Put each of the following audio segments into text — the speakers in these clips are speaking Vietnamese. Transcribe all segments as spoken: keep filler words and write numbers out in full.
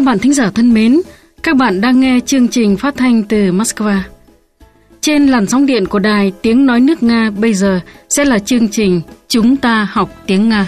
bạn thính giả thân mến, các bạn đang nghe chương trình phát thanh từ Moscow. Trên làn sóng điện của đài Tiếng Nói Nước Nga bây giờ sẽ là chương trình Chúng ta học tiếng Nga.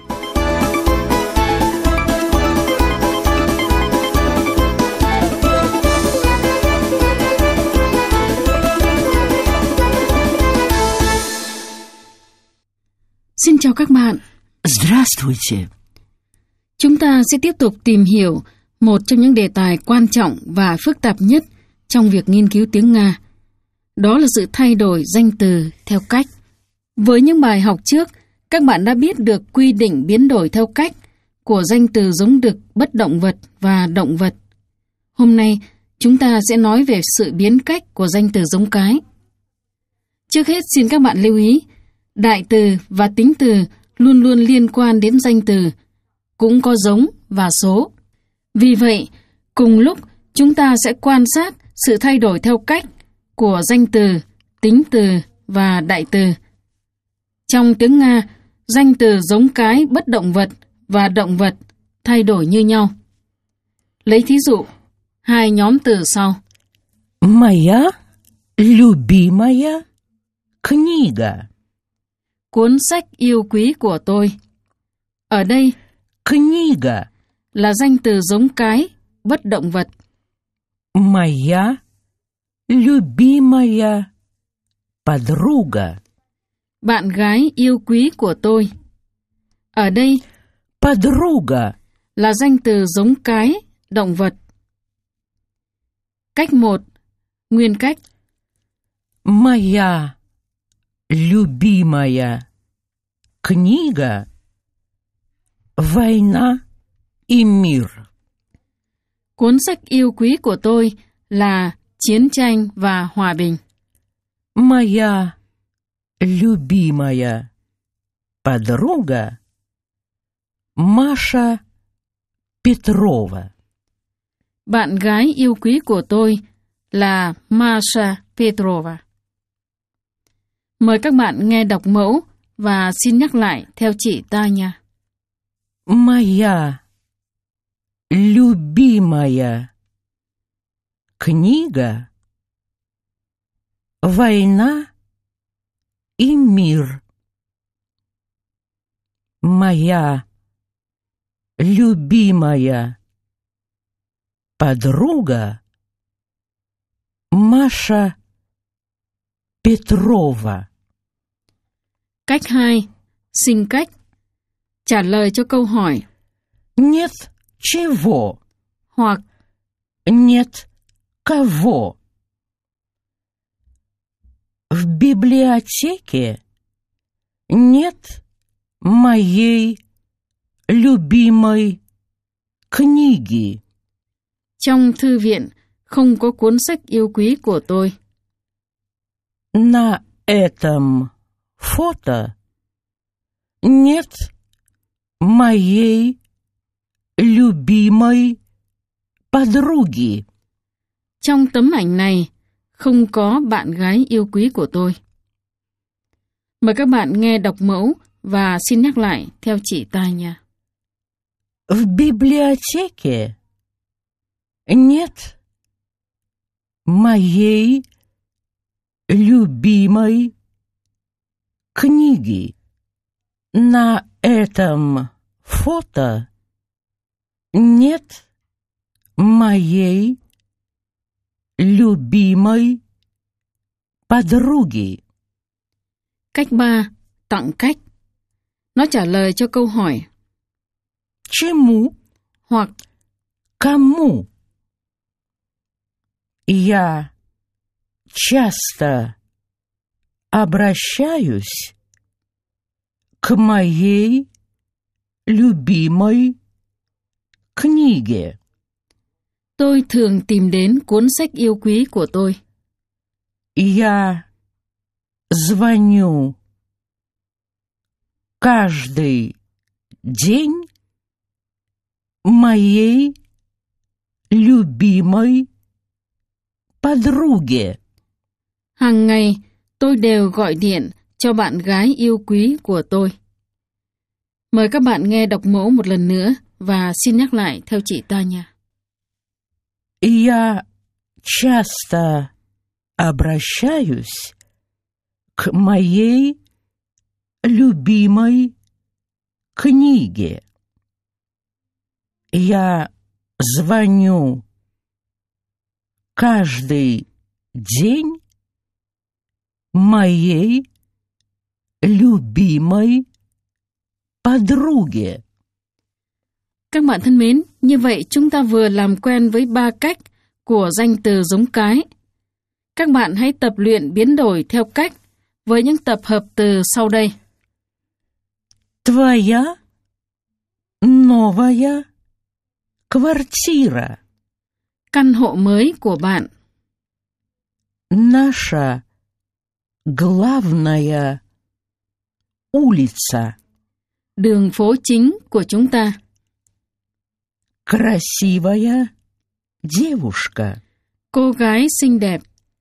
Xin chào các bạn. Здравствуйте. Chúng ta sẽ tiếp tục tìm hiểu một trong những đề tài quan trọng và phức tạp nhất trong việc nghiên cứu tiếng Nga. Đó là sự thay đổi danh từ theo cách. Với những bài học trước, các bạn đã biết được quy định biến đổi theo cách của danh từ giống đực bất động vật và động vật. Hôm nay, chúng ta sẽ nói về sự biến cách của danh từ giống cái. Trước hết, xin các bạn lưu ý, đại từ và tính từ luôn luôn liên quan đến danh từ, cũng có giống và số. Vì vậy, cùng lúc chúng ta sẽ quan sát sự thay đổi theo cách của danh từ, tính từ và đại từ. Trong tiếng Nga, danh từ giống cái bất động vật và động vật thay đổi như nhau. Lấy thí dụ, hai nhóm từ sau. Моя любимая книга. Cuốn sách yêu quý của tôi. Ở đây, Книга. là danh từ giống cái bất động vật. Моя любимая подруга. Bạn gái yêu quý của tôi. Ở đây, Подруга. là danh từ giống cái động vật. Cách một. Nguyên cách. Моя любимая книга «Война и мир». Cuốn sách yêu quý của tôi là Chiến tranh và Hòa bình. Моя любимая подруга Маша Петрова. Bạn gái yêu quý của tôi là Masha Petrova. Mời các bạn nghe đọc mẫu và xin nhắc lại theo chị ta nha. Моя любимая книга «Война и мир». Моя любимая подруга Маша Петрова. Cách hai. Sinh cách. Trả lời cho câu hỏi Нет чего. hoặc Нет кого. В библиотеке нет моей любимой книги. trong thư viện không có cuốn sách yêu quý của tôi. На этом фото нет моей любимой подруги. Trong tấm ảnh này không có bạn gái yêu quý của tôi. Mời các bạn nghe đọc mẫu và xin nhắc lại theo chị ta nha. В библиотеке нет моей любимой книги. На этом фото нет моей любимой подруги. Cách ba. Tặng cách. Nó trả lời cho câu hỏi Чему? hoặc Кому? Я часто обращаюсь к моей любимой книге. tôi thường tìm đến cuốn sách yêu quý của tôi. Я звоню каждый день моей любимой подруге. Hàng ngày, tôi đều gọi điện cho bạn gái yêu quý của tôi. Mời các bạn nghe đọc mẫu một lần nữa và xin nhắc lại theo chị ta nha. Я часто обращаюсь к моей любимой книге. Я звоню каждый день моей любимой подруге. Các bạn thân mến, như vậy chúng ta vừa làm quen với ba cách của danh từ giống cái. Các bạn hãy tập luyện biến đổi theo cách với những tập hợp từ sau đây. Твоя новая квартира. Căn hộ mới của bạn. Наша главная улица. Đường phố chính của chúng ta. Красивая девушка. Cô gái xinh đẹp.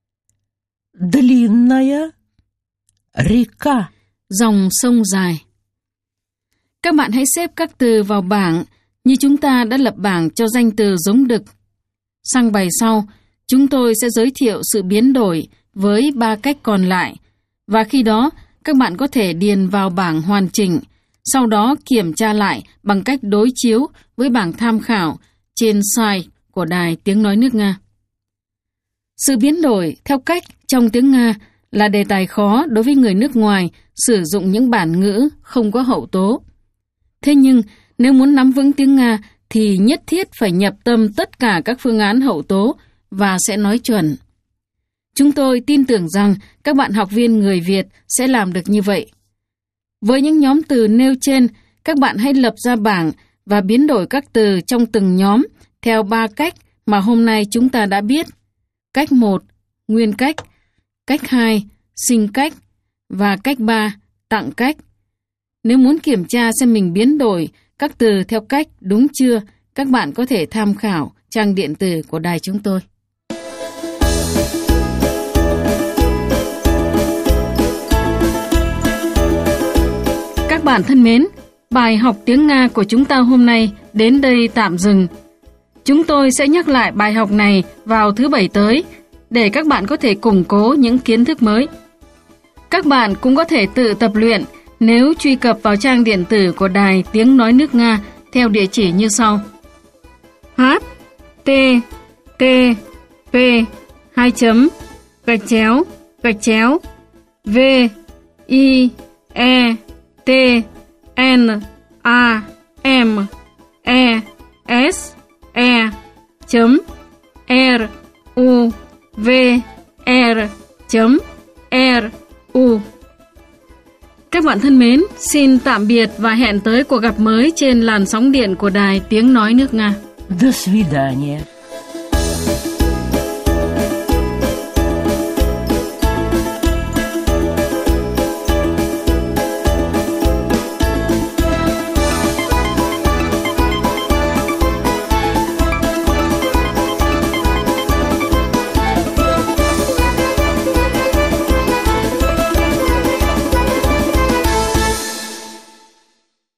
Длинная река. Dòng sông dài. Các bạn hãy xếp các từ vào bảng như chúng ta đã lập bảng cho danh từ giống đực. Sang bài sau, chúng tôi sẽ giới thiệu sự biến đổi với ba cách còn lại, và khi đó các bạn có thể điền vào bảng hoàn chỉnh, sau đó kiểm tra lại bằng cách đối chiếu với bảng tham khảo trên site của Đài Tiếng Nói nước Nga. Sự biến đổi theo cách trong tiếng Nga là đề tài khó đối với người nước ngoài sử dụng những bản ngữ không có hậu tố. Thế nhưng, nếu muốn nắm vững tiếng Nga thì nhất thiết phải nhập tâm tất cả các phương án hậu tố và sẽ nói chuẩn. Chúng tôi tin tưởng rằng các bạn học viên người Việt sẽ làm được như vậy. Với những nhóm từ nêu trên, các bạn hãy lập ra bảng và biến đổi các từ trong từng nhóm theo ba cách mà hôm nay chúng ta đã biết. Cách một, nguyên cách. Cách hai, sinh cách. Và cách ba, tặng cách. Nếu muốn kiểm tra xem mình biến đổi các từ theo cách đúng chưa, các bạn có thể tham khảo trang điện tử của đài chúng tôi. Các bạn thân mến, bài học tiếng Nga của chúng ta hôm nay đến đây tạm dừng. Chúng tôi sẽ nhắc lại bài học này vào thứ Bảy tới để các bạn có thể củng cố những kiến thức mới. Các bạn cũng có thể tự tập luyện nếu truy cập vào trang điện tử của Đài Tiếng Nói nước Nga theo địa chỉ như sau: h t t p hai chấm gạch chéo gạch chéo v i e t n a m e s e chấm r u v r chấm r u. Các bạn thân mến, xin tạm biệt và hẹn tới cuộc gặp mới trên làn sóng điện của Đài Tiếng Nói nước Nga. До свидания.